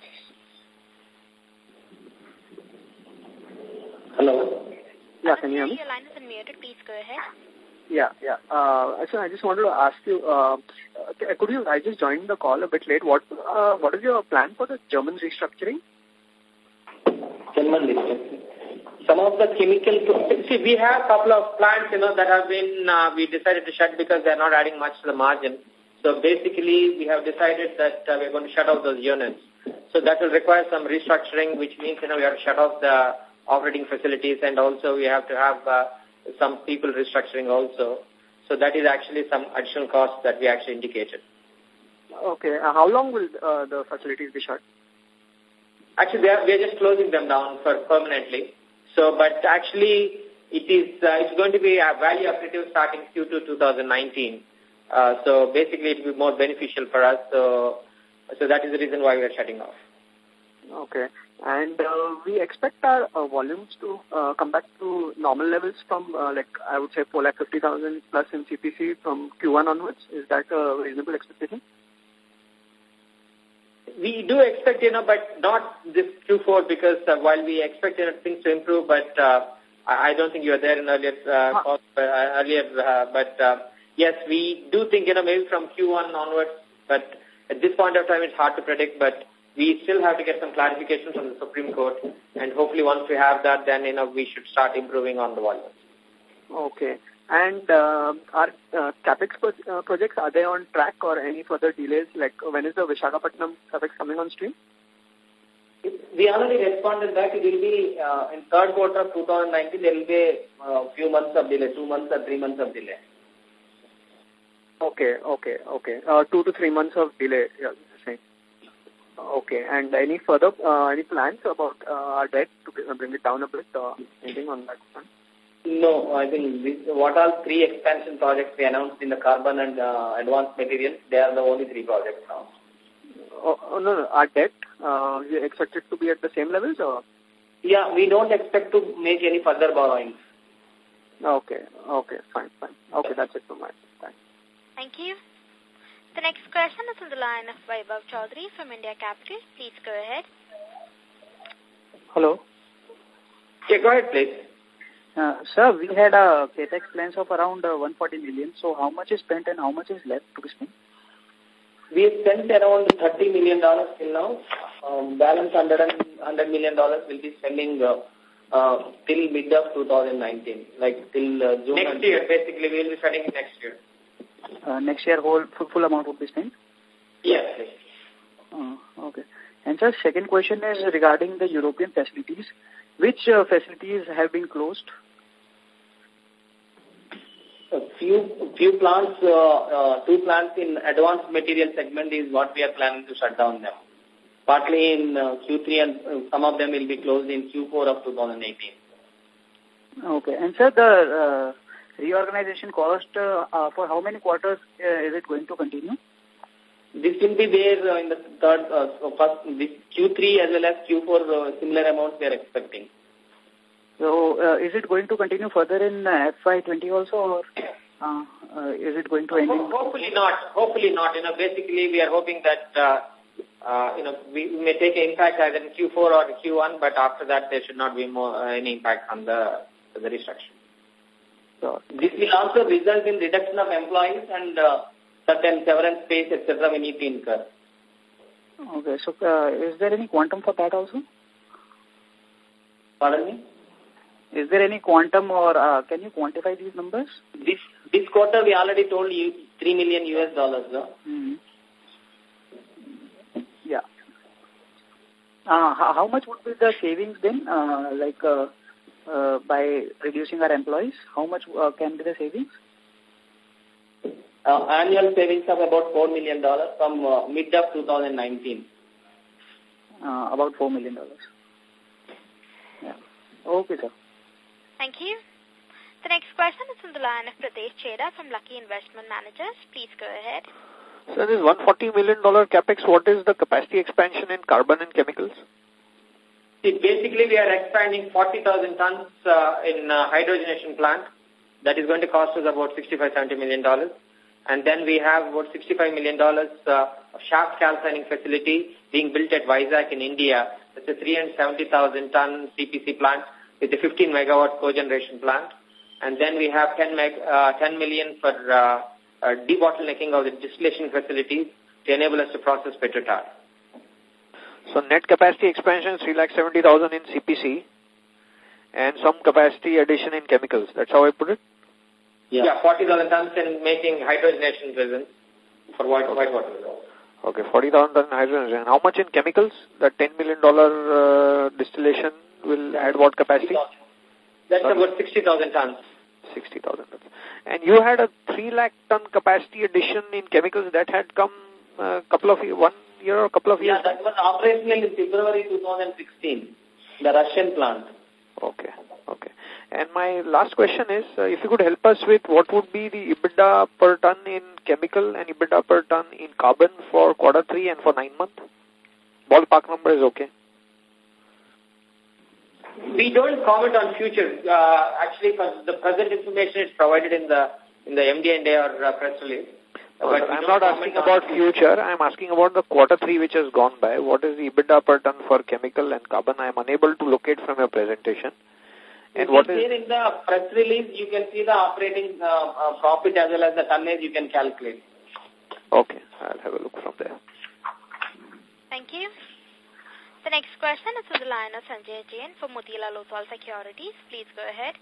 Hello. Yeah, can you hear me? Your line is unmuted. Please go ahead. Yeah, yeah. Uh, actually, I just wanted to ask you, uh, could you, I just joined the call a bit late. What, uh, what is your plan for the German restructuring? German restructuring. Some of the chemical, see, we have a couple of plants, you know, that have been, uh, we decided to shut because they're not adding much to the margin. So basically, we have decided that uh, we're going to shut off those units. So that will require some restructuring, which means, you know, we have to shut off the operating facilities, and also we have to have uh, some people restructuring also. So that is actually some additional costs that we actually indicated. Okay. Uh, how long will uh, the facilities be shut? Actually, we are, we are just closing them down for permanently. So, but actually, it is uh, it's going to be a value accretive starting Q two twenty nineteen. Uh, so basically, it will be more beneficial for us. So, so that is the reason why we are shutting off. Okay. And uh, we expect our uh, volumes to uh, come back to normal levels from, uh, like, I would say, four lakh fifty thousand plus in C P C from Q one onwards. Is that a reasonable expectation? We do expect, you know, but not this Q four because uh, while we expect, you know, things to improve, but uh, I don't think you were there in earlier, uh, huh. uh, earlier uh, but uh, yes, we do think, you know, maybe from Q one onwards, but at this point of time, it's hard to predict, but we still have to get some clarification from the Supreme Court, and hopefully once we have that, then, you know, we should start improving on the volumes. Okay. And uh, our uh, CapEx pro uh, projects, are they on track or any further delays? Like, when is the Visakhapatnam CapEx coming on stream? We already responded that it will be uh, in third quarter of two thousand nineteen, there will be a uh, few months of delay, two months or three months of delay. Okay, okay, okay. Uh, two to three months of delay, yeah, saying. Okay, and any further, uh, any plans about uh, our debt to bring it down a bit, or anything on that front? No, I think this, what all three expansion projects we announced in the carbon and uh, advanced materials, they are the only three projects now. Oh, oh no, no, our debt, uh, we expect it to be at the same levels, or? Yeah, we don't expect to make any further borrowings. Okay, okay, fine, fine. Okay, that's it from my side. Thanks. Thank you. The next question is on the line of Vaibhav Chaudhary from India Capital. Please go ahead. Hello. Okay, go ahead, please. Uh, sir, we had a capex plans of around uh, one hundred forty million. So how much is spent and how much is left to be spent? We have spent around thirty million dollars till now. Um, balance one hundred million dollars will be spending uh, uh, till mid of two thousand nineteen, like till uh, June. Next year, basically, we will be spending next year. Uh, next year, whole full, full amount would be spent? Yes, please. Uh, okay. And sir, second question is regarding the European facilities. Which uh, facilities have been closed? A few few plants, uh, uh, two plants in advanced material segment is what we are planning to shut down now. Partly in uh, Q three and uh, some of them will be closed in Q four of two thousand eighteen. Okay. And sir, the uh, reorganization cost uh, uh, for how many quarters uh, is it going to continue? This will be there uh, in the third, uh, so first, this Q three as well as Q four, uh, similar amounts we are expecting. So, uh, is it going to continue further in uh, F Y twenty also, or uh, uh, is it going to end? Ho hopefully not. Hopefully not. You know, basically we are hoping that uh, uh, you know we may take an impact either in Q four or Q one, but after that there should not be more uh, any impact on the the restructuring. So this will also result in reduction of employees and uh, certain severance pays, et cetera. We need to incur. Okay. So, uh, is there any quantum for that also? Pardon me? Is there any quantum or uh, can you quantify these numbers? This this quarter we already told you three million U S dollars. No? Mm-hmm. Yeah. Uh, how, how much would be the savings then? Uh, like uh, uh, by reducing our employees, how much uh, can be the savings? Uh, annual savings of about four million dollars from uh, mid of two thousand nineteen. Uh, about four million dollars. Yeah. Okay, sir. Thank you. The next question is from the line of Pradesh Cheda from Lucky Investment Managers. Please go ahead. So this one hundred forty million dollars capex, what is the capacity expansion in carbon and chemicals? See, basically we are expanding forty thousand tons uh, in uh, hydrogenation plant. That is going to cost us about sixty-five, seventy million dollars. And then we have about sixty-five million dollars uh, shaft calcining facility being built at Vizag in India. It's a three hundred seventy thousand ton C P C plant with a fifteen megawatt cogeneration plant. And then we have ten, meg, uh, ten million for uh, uh, debottlenecking of the distillation facilities to enable us to process petrotar. So net capacity expansion three lakh seventy thousand in C P C and some capacity addition in chemicals. That's how I put it? Yeah, yeah forty thousand tons in making hydrogenation resin for white, white water. Okay, forty thousand tons hydrogen. And how much in chemicals? That ten million dollars uh, distillation will add what capacity? That's Sorry? about sixty thousand tons. sixty thousand tons. And you had a three lakh ton capacity addition in chemicals that had come a uh, couple of years, one year or a couple of years? Yeah, that was operational in February two thousand sixteen, the Russian plant. Okay, okay. And my last question is, uh, if you could help us with what would be the EBITDA per ton in chemical and EBITDA per ton in carbon for quarter three and for nine months? Ballpark number is okay. We don't comment on future. Uh, actually, for the present information is provided in the in the M D and A or uh, press release. Uh, but I'm not asking about future. I'm asking about the quarter three which has gone by. What is the EBITDA per ton for chemical and carbon? I am unable to locate from your presentation. And what is here in the press release? You can see the operating uh, uh, profit as well as the tonnage. You can calculate. Okay, I'll have a look from there. Thank you. The next question is from the line of Sanjay Jain for Motilal Oswal Securities. Please go ahead.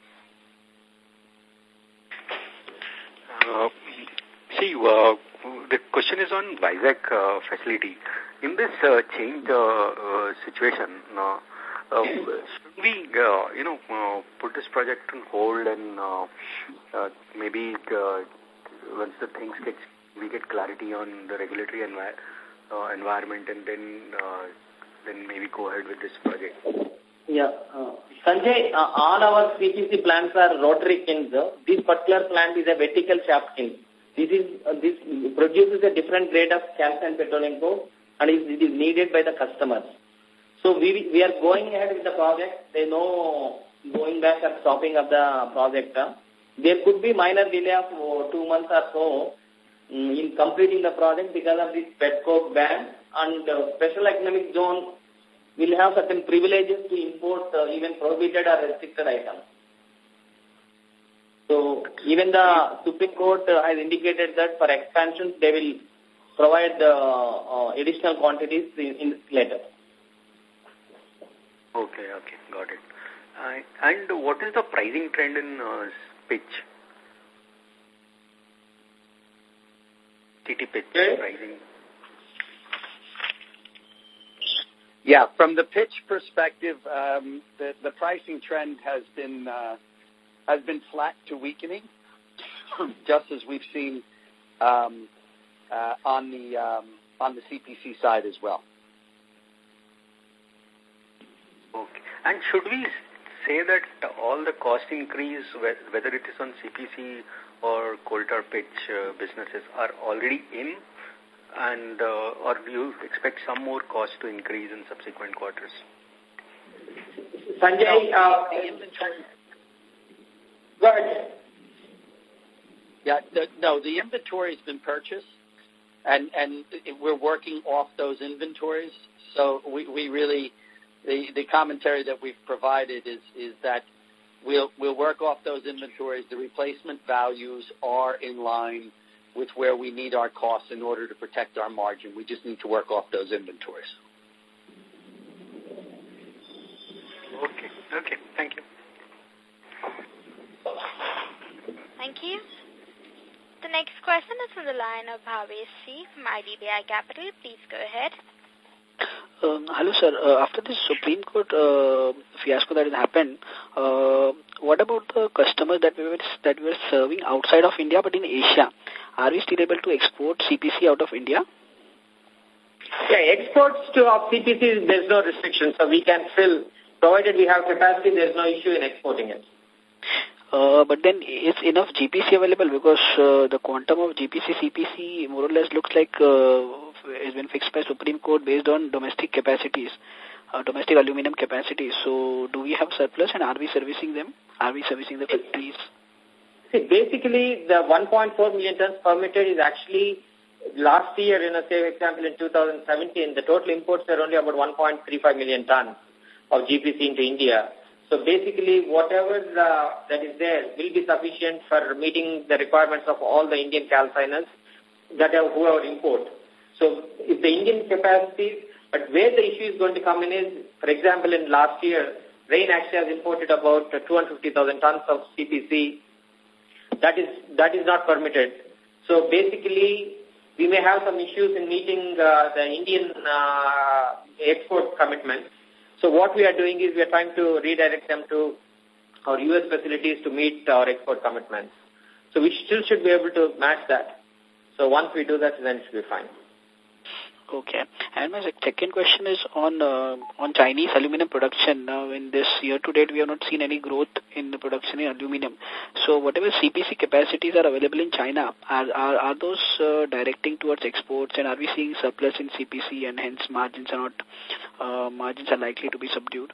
Uh, see, uh, the question is on Vizag uh, facility. In this uh, changed uh, uh, situation, uh, uh, should we, uh, you know, uh, put this project on hold and uh, uh, maybe uh, once the things get, we get clarity on the regulatory envi uh, environment and then uh, then maybe go ahead with this project? Yeah. Uh, Sanjay, uh, all our C P C plants are rotary kilns. Uh, this particular plant is a vertical shaft kiln. This is uh, this produces a different grade of calcium petroleum coke and is, it is needed by the customers. So we we are going ahead with the project. There is no going back or stopping of the project. Uh. There could be minor delay of uh, two months or so um, in completing the project because of this pet coke ban and uh, special economic zone will have certain privileges to import uh, even prohibited or restricted items. So even the Supreme Court uh, has indicated that for expansions they will provide uh, uh, additional quantities in, in later. Okay, okay, got it. Uh, and what is the pricing trend in uh, pitch? T T pitch okay. pricing. Yeah, from the pitch perspective, um, the, the pricing trend has been uh, has been flat to weakening, just as we've seen um, uh, on the um, on the C P C side as well. Okay, and should we say that all the cost increase, whether it is on C P C or coal tar pitch uh, businesses, are already in? And uh, or do you expect some more cost to increase in subsequent quarters? Sanjay, uh, the inventory. Go ahead. Yeah, the, no, the inventory has been purchased, and and we're working off those inventories. So we, we really, the, the commentary that we've provided is is that we'll we'll work off those inventories. The replacement values are in line with where we need our costs in order to protect our margin. We just need to work off those inventories. Okay. Okay. Thank you. Thank you. The next question is from the line of Bhavesh C. from I D B I Capital. Please go ahead. Um, hello, sir. Uh, after this Supreme Court uh, fiasco that has happened, uh, what about the customers that we were that we were serving outside of India but in Asia? Are we still able to export C P C out of India? Yeah, exports to of C P C, there's no restriction, so we can fill. Provided we have capacity, there's no issue in exporting it. Uh, but then is enough G P C available? Because uh, the quantum of G P C, C P C more or less looks like uh, has been fixed by Supreme Court based on domestic capacities, uh, domestic aluminum capacities. So do we have surplus and are we servicing them? Are we servicing the factories? See, basically the one point four million tons permitted is actually last year, in a say example in two thousand seventeen, the total imports were only about one point three five million tons of G P C into India. So basically whatever the, that is there will be sufficient for meeting the requirements of all the Indian calciners that are who are import. So if the Indian capacity, but where the issue is going to come in is, for example, in last year, Rain actually has imported about two hundred fifty thousand tons of C P C. That is, that is not permitted. So basically, we may have some issues in meeting uh, the Indian uh, export commitments. So what we are doing is we are trying to redirect them to our U S facilities to meet our export commitments. So we still should be able to match that. So once we do that, then it should be fine. Okay. And my second question is on uh, on Chinese aluminum production. Now, in this year to date, we have not seen any growth in the production in aluminum. So, whatever C P C capacities are available in China, are are, are those uh, directing towards exports, and are we seeing surplus in C P C, and hence margins are not uh, margins are likely to be subdued?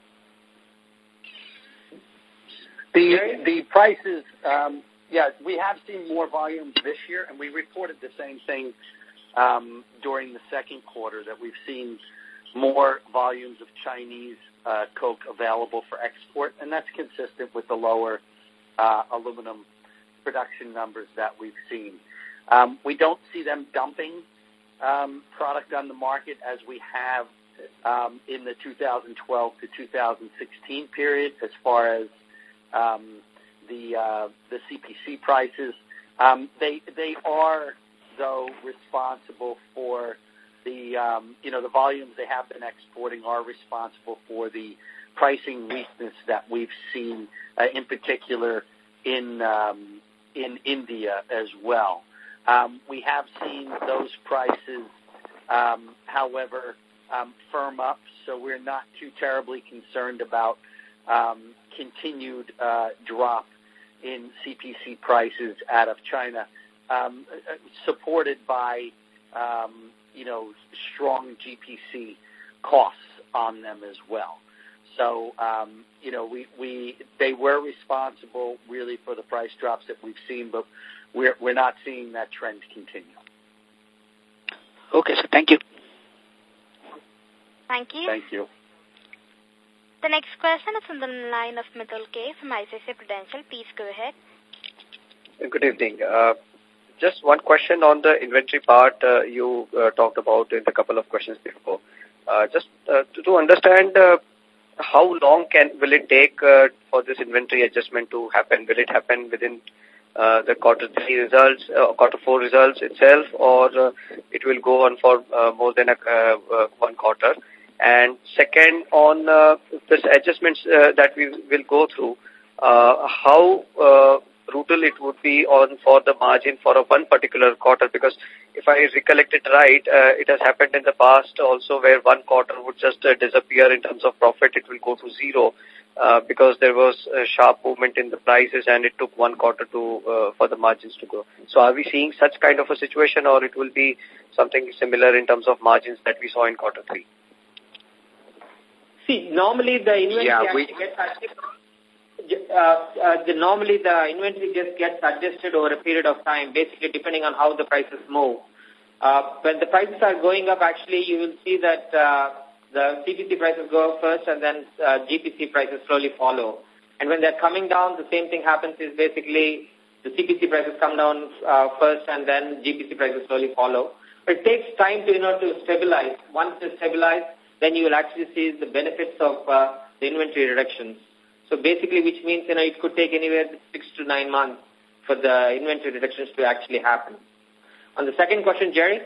The the prices, um, yeah, we have seen more volumes this year, and we reported the same thing. Um, during the second quarter, that we've seen more volumes of Chinese uh, coke available for export, and that's consistent with the lower uh, aluminum production numbers that we've seen. Um, we don't see them dumping um, product on the market as we have um, in the two thousand twelve to two thousand sixteen period as far as um, the uh, the C P C prices. Um, they they are though responsible for the, um, you know, the volumes they have been exporting are responsible for the pricing weakness that we've seen, uh, in particular in um, in India as well. Um, we have seen those prices, um, however, um, firm up, so we're not too terribly concerned about um, continued uh, drop in C P C prices out of China. Um, supported by, um, you know, strong G P C costs on them as well. So, um, you know, we, we they were responsible really for the price drops that we've seen, but we're we're not seeing that trend continue. Okay, so thank you. Thank you. Thank you. The next question is from the line of Mithul K. from I C I C I Prudential. Please go ahead. Good evening. Uh, just one question on the inventory part uh, you uh, talked about in a couple of questions before. Uh, just uh, to, to understand uh, how long can will it take uh, for this inventory adjustment to happen? Will it happen within uh, the quarter three results, uh, quarter four results itself, or uh, it will go on for uh, more than a, uh, uh, one quarter? And second, on uh, this adjustments uh, that we will go through, uh, how uh, brutal it would be on for the margin for a one particular quarter, because if I recollect it right, uh, it has happened in the past also where one quarter would just uh, disappear in terms of profit. It will go to zero uh, because there was a sharp movement in the prices and it took one quarter to uh, for the margins to grow. So are we seeing such kind of a situation, or it will be something similar in terms of margins that we saw in quarter three? See, normally the inventory yeah, we, gets adjusted. Uh, uh, the, normally the inventory just gets adjusted over a period of time, basically depending on how the prices move. Uh, when the prices are going up, actually you will see that uh, the C P C prices go up first and then uh, G P C prices slowly follow. And when they're coming down, the same thing happens is basically the C P C prices come down uh, first and then G P C prices slowly follow. But it takes time to, you know, to stabilize. Once they stabilize, then you will actually see the benefits of uh, the inventory reductions. So basically, which means, you know, it could take anywhere six to nine months for the inventory reductions to actually happen. On the second question, Jerry?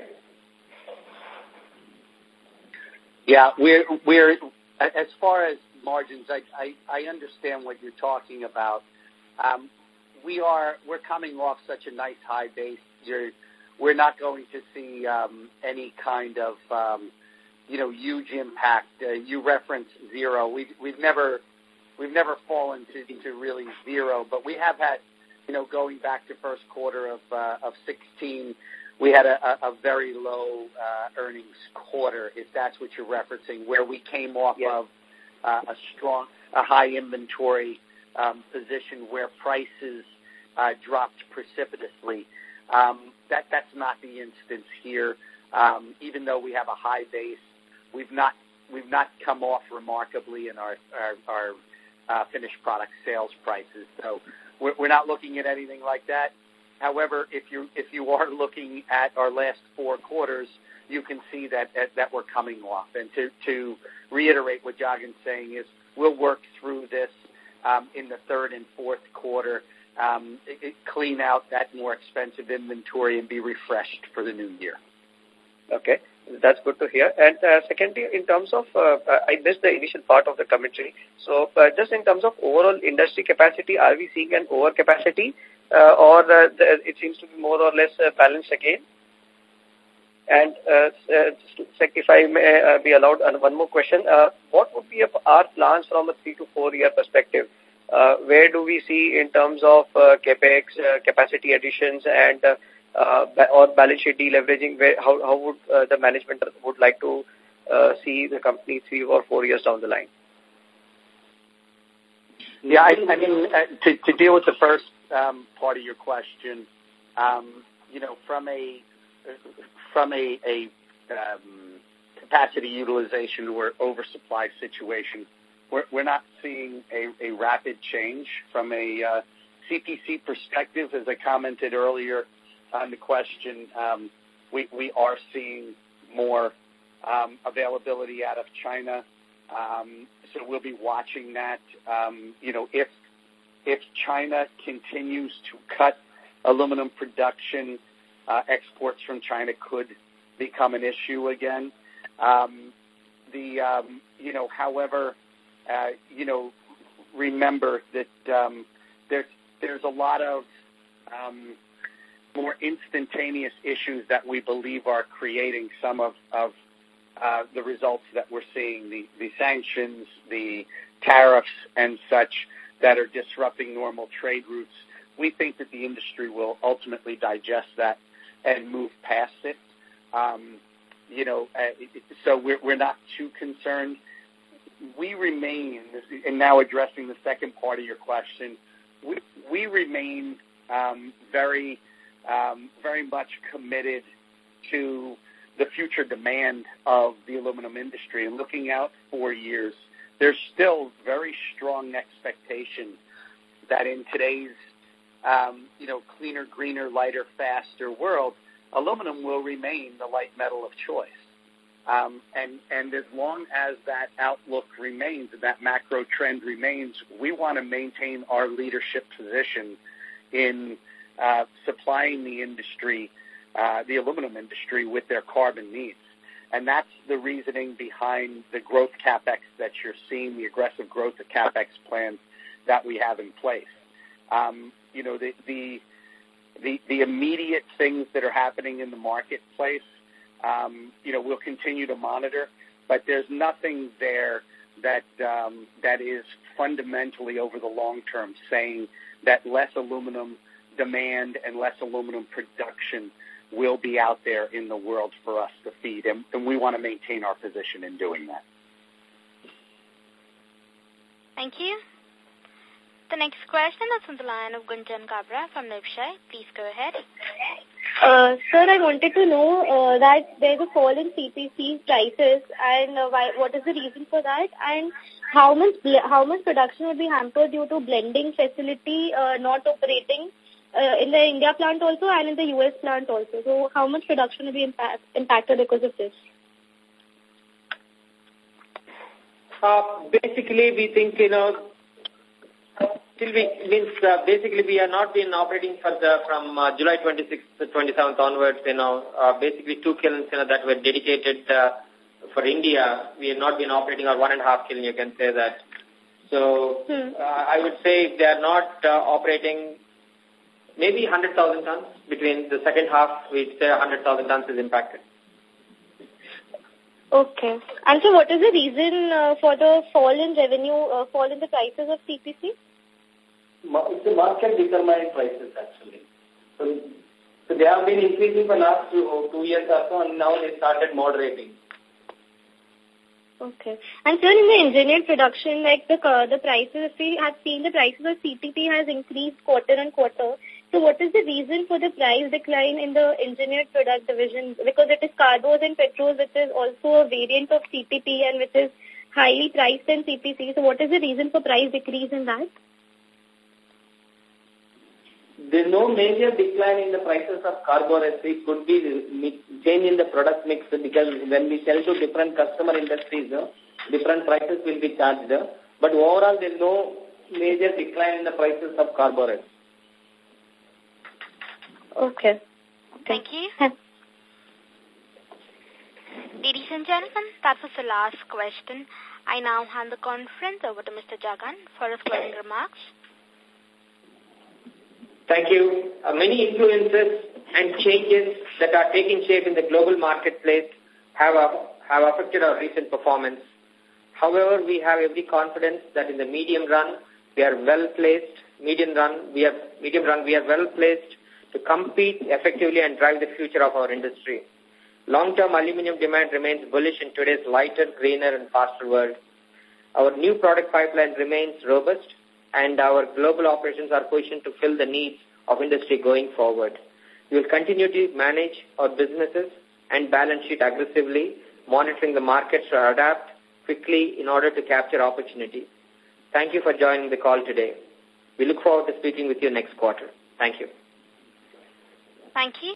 Yeah, we're, we're, as far as margins, I, I, I understand what you're talking about. Um, we are, we're coming off such a nice high base. You're, we're not going to see um, any kind of, um, you know, huge impact. Uh, you referenced zero. We've, we've never... We've never fallen to, to really zero, but we have had, you know, going back to first quarter of uh, of sixteen, we had a, a very low uh, earnings quarter, if that's what you're referencing, where we came off yes. of uh, a strong, a high inventory um, position where prices uh, dropped precipitously. Um, that that's not the instance here. Um, even though we have a high base, we've not we've not come off remarkably in our our, our Uh, finished product sales prices. So we're, we're not looking at anything like that. However, if you if you are looking at our last four quarters, you can see that that, that we're coming off. And to, to reiterate what Jagan's saying is we'll work through this um, in the third and fourth quarter, um, it, it clean out that more expensive inventory and be refreshed for the new year. Okay. That's good to hear. And uh, secondly, in terms of, uh, I missed the initial part of the commentary. So uh, just in terms of overall industry capacity, are we seeing an overcapacity uh, or uh, the, it seems to be more or less uh, balanced again? And uh, if I may uh, be allowed uh, one more question, uh, what would be our plans from a three to four year perspective? Uh, where do we see in terms of uh, capex, uh, capacity additions, and uh, Uh, or balance sheet deleveraging? Where, how, how would uh, the management would like to uh, see the company three or four years down the line? Yeah, I, I mean, uh, to, to deal with the first um, part of your question, um, you know, from a from a, a um, capacity utilization or oversupply situation, we're, we're not seeing a, a rapid change from a uh, C P C perspective. As I commented earlier on the question, um, we, we are seeing more um, availability out of China, um, so we'll be watching that. Um, you know, if if China continues to cut aluminum production, uh, exports from China could become an issue again. Um, the um, you know, however, uh, you know, remember that um, there's there's a lot of um, more instantaneous issues that we believe are creating some of, of uh, the results that we're seeing, the, the sanctions, the tariffs and such that are disrupting normal trade routes. We think that the industry will ultimately digest that and move past it. Um, you know, uh, so we're, we're not too concerned. We remain, and now addressing the second part of your question, we, we remain um, very... Um, very much committed to the future demand of the aluminum industry and looking out four years, there's still very strong expectation that in today's, um, you know, cleaner, greener, lighter, faster world, aluminum will remain the light metal of choice. Um, and, and as long as that outlook remains, that macro trend remains, we want to maintain our leadership position in uh, supplying the industry, uh, the aluminum industry, with their carbon needs. And that's the reasoning behind the growth CapEx that you're seeing, the aggressive growth of CapEx plans that we have in place. Um, you know, the, the, the, the immediate things that are happening in the marketplace, Um, you know, we'll continue to monitor, but there's nothing there that um, that is fundamentally over the long term saying that less aluminum demand and less aluminum production will be out there in the world for us to feed, and, and we want to maintain our position in doing that. Thank you. The next question is from the line of Gunjan Kabra from Niveshaay. Please go ahead. Uh, sir, I wanted to know uh, that there's a fall in C P C prices, and uh, why, what is the reason for that, and how much how much production will be hampered due to blending facility uh, not operating uh, in the India plant also and in the U S plant also. So how much production will be impact, impacted because of this? Uh, basically, we think, you know, Till we means uh, basically we are not been operating for the from uh, July twenty-sixth to twenty-seventh onwards. You know, uh, basically two kilns, you know, that were dedicated uh, for India. We have not been operating, or one and a half kiln, you can say that. So hmm. uh, I would say if they are not uh, operating, maybe one hundred thousand tons between the second half. We'd say one hundred thousand tons is impacted. Okay. And so, what is the reason uh, for the fall in revenue, uh, fall in the prices of C P C? It's the market determined prices actually. So, so they have been increasing for last two, two years or so, and now they started moderating. Okay. And sir, in the engineered production, like the uh, the prices, if we have seen the prices of C T P has increased quarter on quarter. So what is the reason for the price decline in the engineered product division? Because it is carbos and petros, which is also a variant of C T P and which is highly priced in C P C. So what is the reason for price decrease in that? There is no major decline in the prices of carburetor. It could be change in the product mix, because when we sell to different customer industries, different prices will be charged. But overall, there is no major decline in the prices of carburetor. Okay. Thank you. Ladies and gentlemen, that was the last question. I now hand the conference over to Mister Jagan for his closing remarks. Thank you. Uh, many influences and changes that are taking shape in the global marketplace have, uh, have affected our recent performance. However, we have every confidence that in the medium run, we are well placed. Medium run, we have medium run, we are well placed to compete effectively and drive the future of our industry. Long-term aluminum demand remains bullish in today's lighter, greener, and faster world. Our new product pipeline remains robust, and our global operations are positioned to fill the needs of industry going forward. We will continue to manage our businesses and balance sheet aggressively, monitoring the markets to adapt quickly in order to capture opportunities. Thank you for joining the call today. We look forward to speaking with you next quarter. Thank you. Thank you.